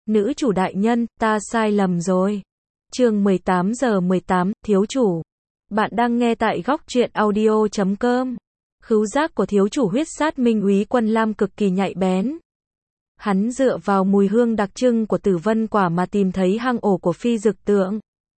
Nữ chủ đại nhân, ta sai lầm rồi. Chương 18:18, thiếu chủ. Bạn đang nghe tại góc truyện audio.com. Khứu giác của thiếu chủ huyết sát minh úy Quân Lam cực kỳ nhạy bén. Hắn dựa vào mùi hương đặc trưng của tử vân quả mà tìm thấy hang ổ của phi dực tượng.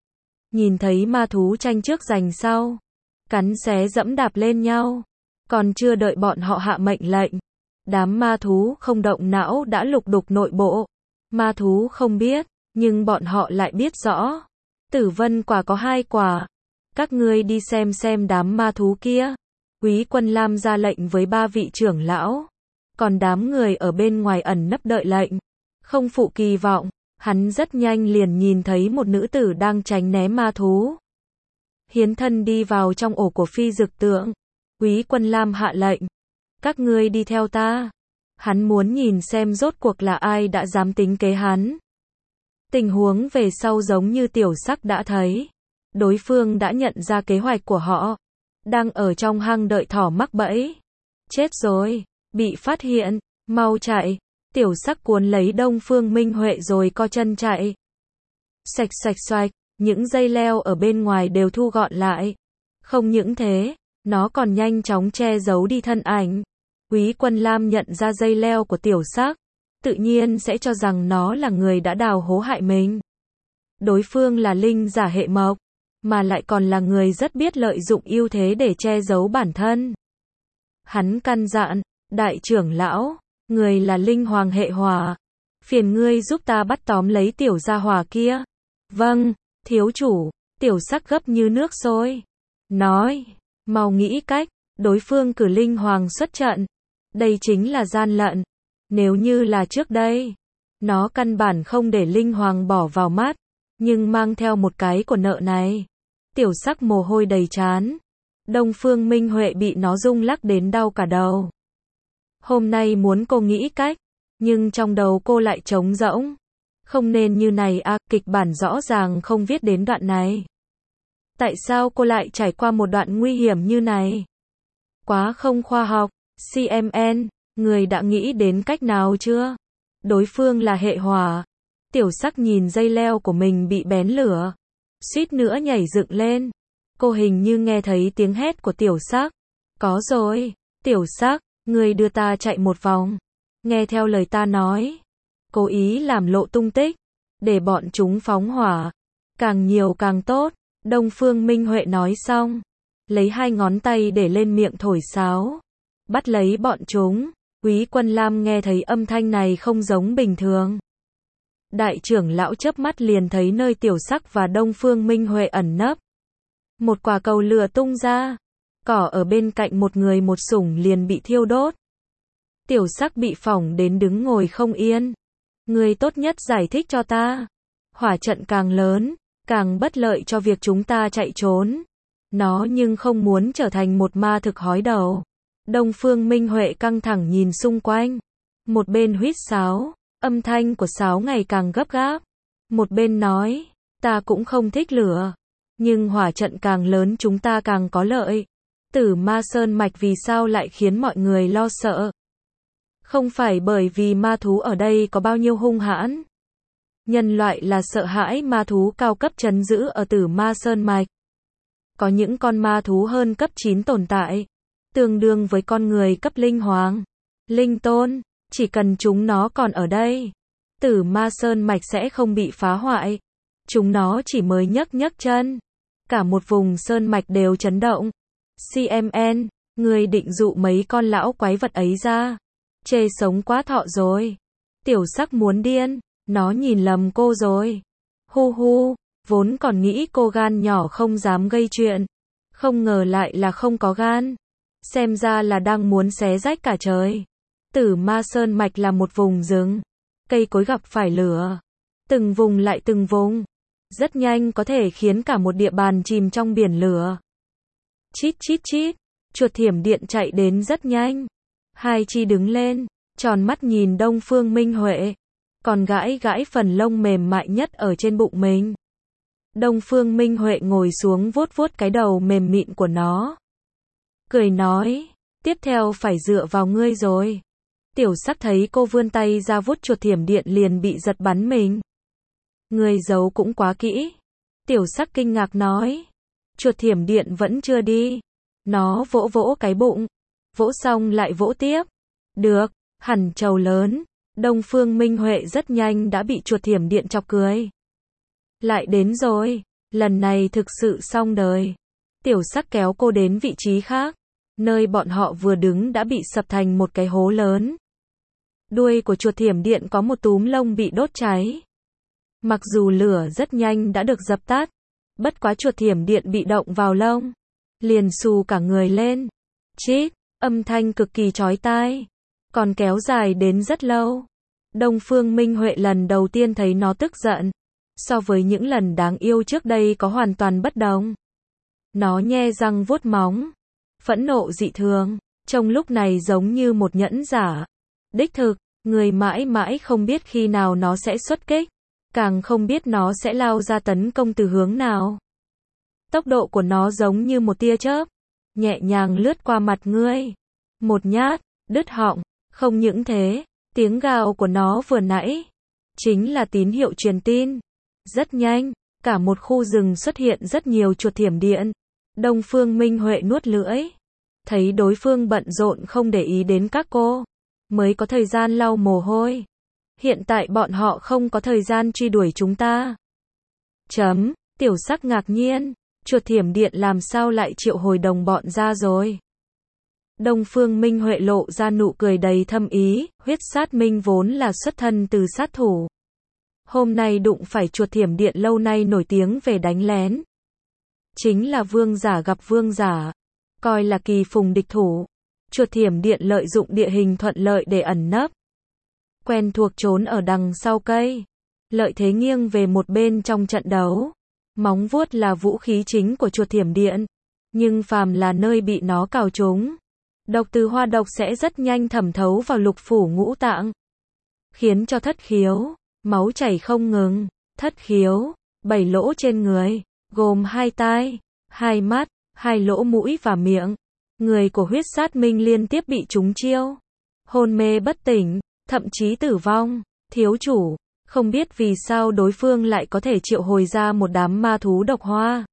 Nhìn thấy ma thú tranh trước giành sau, cắn xé dẫm đạp lên nhau. Còn chưa đợi bọn họ hạ mệnh lệnh, đám ma thú không động não đã lục đục nội bộ. Ma thú không biết, nhưng bọn họ lại biết rõ. Tử vân quả có 2 quả. Các ngươi đi xem đám ma thú kia. Úy Quân Lam ra lệnh với 3 vị trưởng lão. Còn đám người ở bên ngoài ẩn nấp đợi lệnh. Không phụ kỳ vọng, hắn rất nhanh liền nhìn thấy một nữ tử đang tránh né ma thú. Hiến thân đi vào trong ổ của phi dực tượng. Úy Quân Lam hạ lệnh. Các ngươi đi theo ta. Hắn muốn nhìn xem rốt cuộc là ai đã dám tính kế hắn. Tình huống về sau giống như tiểu sắc đã thấy. Đối phương đã nhận ra kế hoạch của họ. Đang ở trong hang đợi thỏ mắc bẫy. Chết rồi, bị phát hiện, mau chạy. Tiểu sắc cuốn lấy Đông Phương Minh Huệ rồi co chân chạy. Sạch sạch xoạch, những dây leo ở bên ngoài đều thu gọn lại. Không những thế, nó còn nhanh chóng che giấu đi thân ảnh. Úy Quân Lam nhận ra dây leo của tiểu sắc, tự nhiên sẽ cho rằng nó là người đã đào hố hại mình. Đối phương là linh giả hệ mộc, mà lại còn là người rất biết lợi dụng ưu thế để che giấu bản thân. Hắn căn dặn, đại trưởng lão, người là linh hoàng hệ hỏa, phiền ngươi giúp ta bắt tóm lấy tiểu gia hỏa kia. Vâng, thiếu chủ. Tiểu sắc gấp như nước sôi. Nói, mau nghĩ cách, đối phương cử linh hoàng xuất trận. Đây chính là gian lận. Nếu như là trước đây, nó căn bản không để linh hoàng bỏ vào mắt, nhưng mang theo một cái của nợ này. Tiểu sắc mồ hôi đầy trán. Đông Phương Minh Huệ bị nó rung lắc đến đau cả đầu. Hôm nay muốn cô nghĩ cách, nhưng trong đầu cô lại trống rỗng. Không nên như này à, kịch bản rõ ràng không viết đến đoạn này. Tại sao cô lại trải qua một đoạn nguy hiểm như này? Quá không khoa học. CMN, người đã nghĩ đến cách nào chưa? Đối phương là hệ hỏa. Tiểu sắc nhìn dây leo của mình bị bén lửa, suýt nữa nhảy dựng lên. Cô hình như nghe thấy tiếng hét của tiểu sắc. Có rồi, tiểu sắc, người đưa ta chạy một vòng. Nghe theo lời ta nói. Cố ý làm lộ tung tích, để bọn chúng phóng hỏa. Càng nhiều càng tốt. Đông Phương Minh Huệ nói xong, lấy 2 ngón tay để lên miệng thổi sáo. Bắt lấy bọn chúng. Úy Quân Lam nghe thấy âm thanh này không giống bình thường. Đại trưởng lão chớp mắt liền thấy nơi tiểu sắc và Đông Phương Minh Huệ ẩn nấp. Một quả cầu lửa tung ra. Cỏ ở bên cạnh một người một sủng liền bị thiêu đốt. Tiểu sắc bị phỏng đến đứng ngồi không yên. Người tốt nhất giải thích cho ta. Hỏa trận càng lớn, càng bất lợi cho việc chúng ta chạy trốn. Nó nhưng không muốn trở thành một ma thực hói đầu. Đông Phương Minh Huệ căng thẳng nhìn xung quanh. Một bên huýt sáo, âm thanh của sáo ngày càng gấp gáp. Một bên nói, ta cũng không thích lửa. Nhưng hỏa trận càng lớn chúng ta càng có lợi. Tử Ma Sơn Mạch vì sao lại khiến mọi người lo sợ? Không phải bởi vì ma thú ở đây có bao nhiêu hung hãn. Nhân loại là sợ hãi ma thú cao cấp trấn giữ ở Tử Ma Sơn Mạch. Có những con ma thú hơn cấp 9 tồn tại, tương đương với con người cấp linh hoàng, linh tôn, chỉ cần chúng nó còn ở đây, Tử Ma Sơn Mạch sẽ không bị phá hoại. Chúng nó chỉ mới nhấc chân, cả một vùng sơn mạch đều chấn động. CMN, người định dụ mấy con lão quái vật ấy ra. Chê sống quá thọ rồi. Tiểu sắc muốn điên, nó nhìn lầm cô rồi. Hu hu, vốn còn nghĩ cô gan nhỏ không dám gây chuyện. Không ngờ lại là không có gan. Xem ra là đang muốn xé rách cả trời. Tử Ma Sơn Mạch là một vùng rừng. Cây cối gặp phải lửa. Từng vùng lại từng vùng. Rất nhanh có thể khiến cả một địa bàn chìm trong biển lửa. Chít chít chít. Chuột thiểm điện chạy đến rất nhanh. Hai chi đứng lên, tròn mắt nhìn Đông Phương Minh Huệ. Còn gãi phần lông mềm mại nhất ở trên bụng mình. Đông Phương Minh Huệ ngồi xuống vuốt vuốt cái đầu mềm mịn của nó. Cười nói, tiếp theo phải dựa vào ngươi rồi. Tiểu sắc thấy cô vươn tay ra vuốt chuột thiểm điện liền bị giật bắn mình. Người giấu cũng quá kỹ. Tiểu sắc kinh ngạc nói. Chuột thiểm điện vẫn chưa đi. Nó vỗ vỗ cái bụng. Vỗ xong lại vỗ tiếp. Được, hẳn trầu lớn. Đông Phương Minh Huệ rất nhanh đã bị chuột thiểm điện chọc cười. Lại đến rồi. Lần này thực sự xong đời. Tiểu sắc kéo cô đến vị trí khác. Nơi bọn họ vừa đứng đã bị sập thành một cái hố lớn. Đuôi của chuột thiểm điện có một túm lông bị đốt cháy. Mặc dù lửa rất nhanh đã được dập tắt, bất quá chuột thiểm điện bị động vào lông, liền xù cả người lên. Chít, âm thanh cực kỳ chói tai, còn kéo dài đến rất lâu. Đông Phương Minh Huệ lần đầu tiên thấy nó tức giận. So với những lần đáng yêu trước đây có hoàn toàn bất đồng. Nó nhe răng vuốt móng, phẫn nộ dị thường, trông lúc này giống như một nhẫn giả. Đích thực, người mãi mãi không biết khi nào nó sẽ xuất kích, càng không biết nó sẽ lao ra tấn công từ hướng nào. Tốc độ của nó giống như một tia chớp, nhẹ nhàng lướt qua mặt ngươi. Một nhát, đứt họng, không những thế, tiếng gào của nó vừa nãy chính là tín hiệu truyền tin. Rất nhanh, cả một khu rừng xuất hiện rất nhiều chuột thiểm điện. Đông Phương Minh Huệ nuốt lưỡi, thấy đối phương bận rộn không để ý đến các cô, mới có thời gian lau mồ hôi. Hiện tại bọn họ không có thời gian truy đuổi chúng ta. Tiểu sắc ngạc nhiên, chuột thiểm điện làm sao lại triệu hồi đồng bọn ra rồi. Đông Phương Minh Huệ lộ ra nụ cười đầy thâm ý, huyết sát minh vốn là xuất thân từ sát thủ. Hôm nay đụng phải chuột thiểm điện lâu nay nổi tiếng về đánh lén. Chính là vương giả gặp vương giả, coi là kỳ phùng địch thủ. Chuột thiểm điện lợi dụng địa hình thuận lợi để ẩn nấp. Quen thuộc trốn ở đằng sau cây. Lợi thế nghiêng về một bên trong trận đấu. Móng vuốt là vũ khí chính của chuột thiểm điện. Nhưng phàm là nơi bị nó cào trúng, độc từ hoa độc sẽ rất nhanh thẩm thấu vào lục phủ ngũ tạng, khiến cho thất khiếu, máu chảy không ngừng. Thất khiếu, 7 lỗ trên người, gồm 2 tai, 2 mắt, 2 lỗ mũi và miệng. Người của huyết sát minh liên tiếp bị trúng chiêu, hôn mê bất tỉnh, thậm chí tử vong. Thiếu chủ, không biết vì sao đối phương lại có thể triệu hồi ra một đám ma thú độc hoa.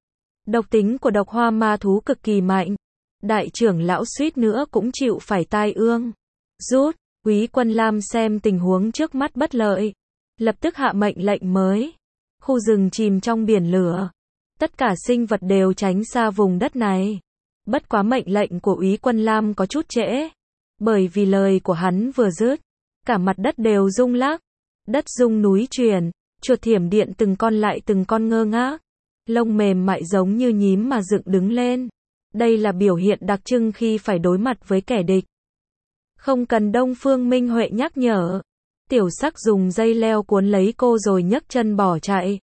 Độc tính của độc hoa ma thú cực kỳ mạnh. Đại trưởng lão suýt nữa cũng chịu phải tai ương. Rút, Úy Quân Lam xem tình huống trước mắt bất lợi, lập tức hạ mệnh lệnh mới. Khu rừng chìm trong biển lửa. Tất cả sinh vật đều tránh xa vùng đất này. Bất quá mệnh lệnh của Úy Quân Lam có chút trễ. Bởi vì lời của hắn vừa dứt, cả mặt đất đều rung lắc. Đất rung núi chuyển, chuột thiểm điện từng con lại từng con ngơ ngác. Lông mềm mại giống như nhím mà dựng đứng lên. Đây là biểu hiện đặc trưng khi phải đối mặt với kẻ địch. Không cần Đông Phương Minh Huệ nhắc nhở. Tiểu sắc dùng dây leo cuốn lấy cô rồi nhấc chân bỏ chạy.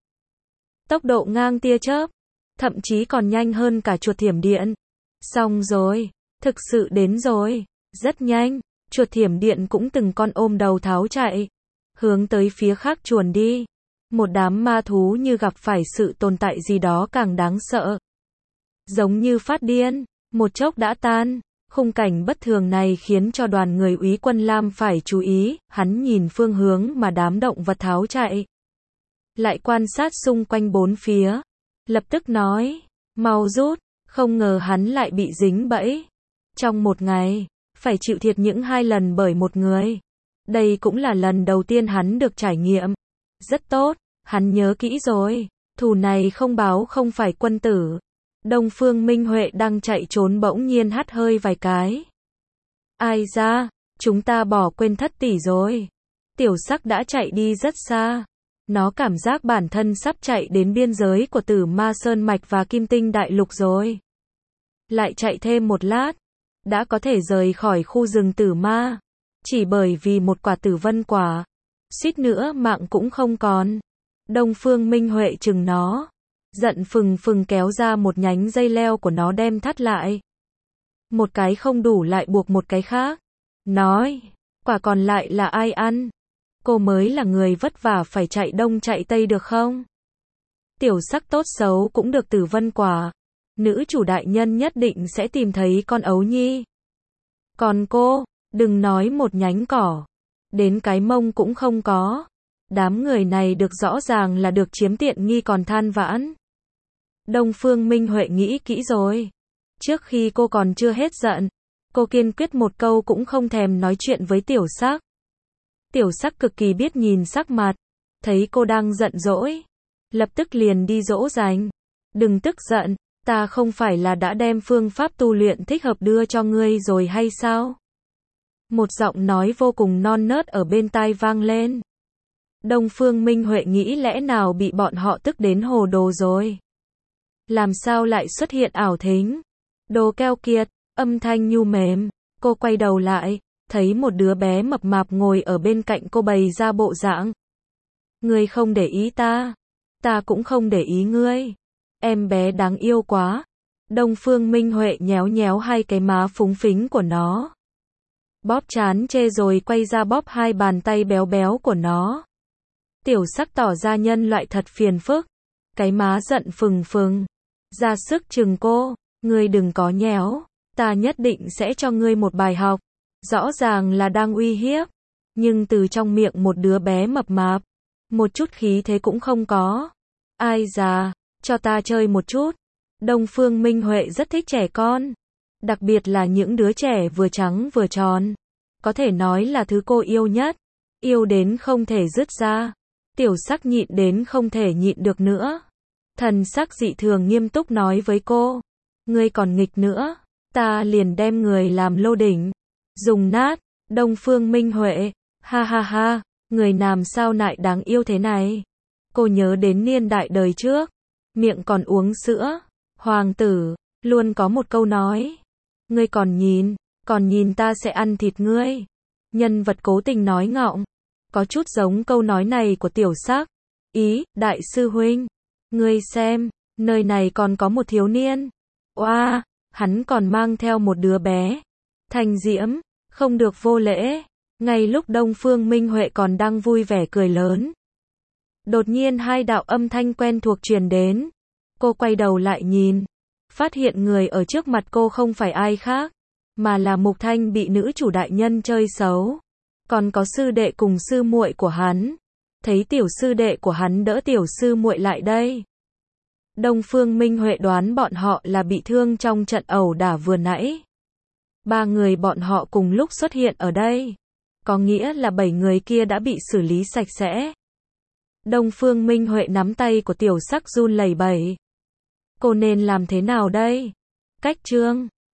Tốc độ ngang tia chớp, thậm chí còn nhanh hơn cả chuột thiểm điện. Xong rồi, thực sự đến rồi. Rất nhanh, chuột thiểm điện cũng từng con ôm đầu tháo chạy, hướng tới phía khác chuồn đi. Một đám ma thú như gặp phải sự tồn tại gì đó càng đáng sợ. Giống như phát điên, một chốc đã tan. Khung cảnh bất thường này khiến cho đoàn người Úy Quân Lam phải chú ý. Hắn nhìn phương hướng mà đám động vật tháo chạy, lại quan sát xung quanh bốn phía, lập tức nói, mau rút. Không ngờ hắn lại bị dính bẫy. Trong một ngày, phải chịu thiệt những 2 lần bởi một người. Đây cũng là lần đầu tiên hắn được trải nghiệm. Rất tốt, hắn nhớ kỹ rồi. Thù này không báo không phải quân tử. Đông Phương Minh Huệ đang chạy trốn bỗng nhiên hắt hơi vài cái. Ai ra, chúng ta bỏ quên Thất tỷ rồi. Tiểu sắc đã chạy đi rất xa. Nó cảm giác bản thân sắp chạy đến biên giới của Tử Ma Sơn Mạch và Kim Tinh Đại Lục rồi. Lại chạy thêm một lát, đã có thể rời khỏi khu rừng Tử Ma. Chỉ bởi vì một quả tử vân quả, suýt nữa mạng cũng không còn. Đông Phương Minh Huệ chừng nó, giận phừng phừng kéo ra một nhánh dây leo của nó đem thắt lại. Một cái không đủ lại buộc một cái khác. Nói, quả còn lại là ai ăn? Cô mới là người vất vả phải chạy đông chạy tây được không? Tiểu sắc tốt xấu cũng được tử vân quả. Nữ chủ đại nhân nhất định sẽ tìm thấy con ấu nhi. Còn cô, Đừng nói một nhánh cỏ, đến cái mông cũng không có. Đám người này được rõ ràng là được chiếm tiện nghi còn than vãn. Đông Phương Minh Huệ nghĩ kỹ rồi. Trước khi cô còn chưa hết giận, cô kiên quyết một câu cũng không thèm nói chuyện với Tiểu Sắc. Tiểu Sắc cực kỳ biết nhìn sắc mặt, thấy cô đang giận dỗi, lập tức liền đi dỗ dành. Đừng tức giận, ta không phải là đã đem phương pháp tu luyện thích hợp đưa cho ngươi rồi hay sao? Một giọng nói vô cùng non nớt ở bên tai vang lên. Đông Phương Minh Huệ nghĩ lẽ nào bị bọn họ tức đến hồ đồ rồi. Làm sao lại xuất hiện ảo thính? Đồ keo kiệt, âm thanh nhu mềm. Cô quay đầu lại, thấy một đứa bé mập mạp ngồi ở bên cạnh cô bày ra bộ dạng. Ngươi không để ý ta, ta cũng không để ý ngươi. Em bé đáng yêu quá. Đông Phương Minh Huệ nhéo nhéo hai cái má phúng phính của nó. Bóp trán chê rồi quay ra bóp hai bàn tay béo béo của nó. Tiểu Sắc tỏ ra nhân loại thật phiền phức. Cái má giận phừng phừng. Ra sức chừng cô. Ngươi đừng có nhéo. Ta nhất định sẽ cho ngươi một bài học. Rõ ràng là đang uy hiếp. Nhưng từ trong miệng một đứa bé mập mạp, một chút khí thế cũng không có. Ai già, cho ta chơi một chút. Đông Phương Minh Huệ rất thích trẻ con. Đặc biệt là những đứa trẻ vừa trắng vừa tròn. Có thể nói là thứ cô yêu nhất. Yêu đến không thể dứt ra. Tiểu Sắc nhịn đến không thể nhịn được nữa. Thần sắc dị thường nghiêm túc nói với cô. Ngươi còn nghịch nữa, ta liền đem người làm lô đỉnh. Dùng nát. Đông Phương Minh Huệ. Ha ha ha, người làm sao lại đáng yêu thế này. Cô nhớ đến niên đại đời trước. Miệng còn uống sữa. Hoàng tử, luôn có một câu nói. Ngươi còn nhìn ta sẽ ăn thịt ngươi. Nhân vật cố tình nói ngọng. Có chút giống câu nói này của Tiểu Sắc. Ý, đại sư huynh. Ngươi xem, nơi này còn có một thiếu niên. Oa, hắn còn mang theo một đứa bé. Thanh Diễm, không được vô lễ. Ngay lúc Đông Phương Minh Huệ còn đang vui vẻ cười lớn. Đột nhiên hai đạo âm thanh quen thuộc truyền đến. Cô quay đầu lại nhìn. Phát hiện người ở trước mặt cô không phải ai khác. Mà là Mục Thanh bị nữ chủ đại nhân chơi xấu. Còn có sư đệ cùng sư muội của hắn. Thấy tiểu sư đệ của hắn đỡ tiểu sư muội lại đây. Đông Phương Minh Huệ đoán bọn họ là bị thương trong trận ẩu đả vừa nãy. 3 người bọn họ cùng lúc xuất hiện ở đây. Có nghĩa là 7 người kia đã bị xử lý sạch sẽ. Đông Phương Minh Huệ nắm tay của Tiểu Sắc run lẩy bẩy. Cô nên làm thế nào đây? Cách trương.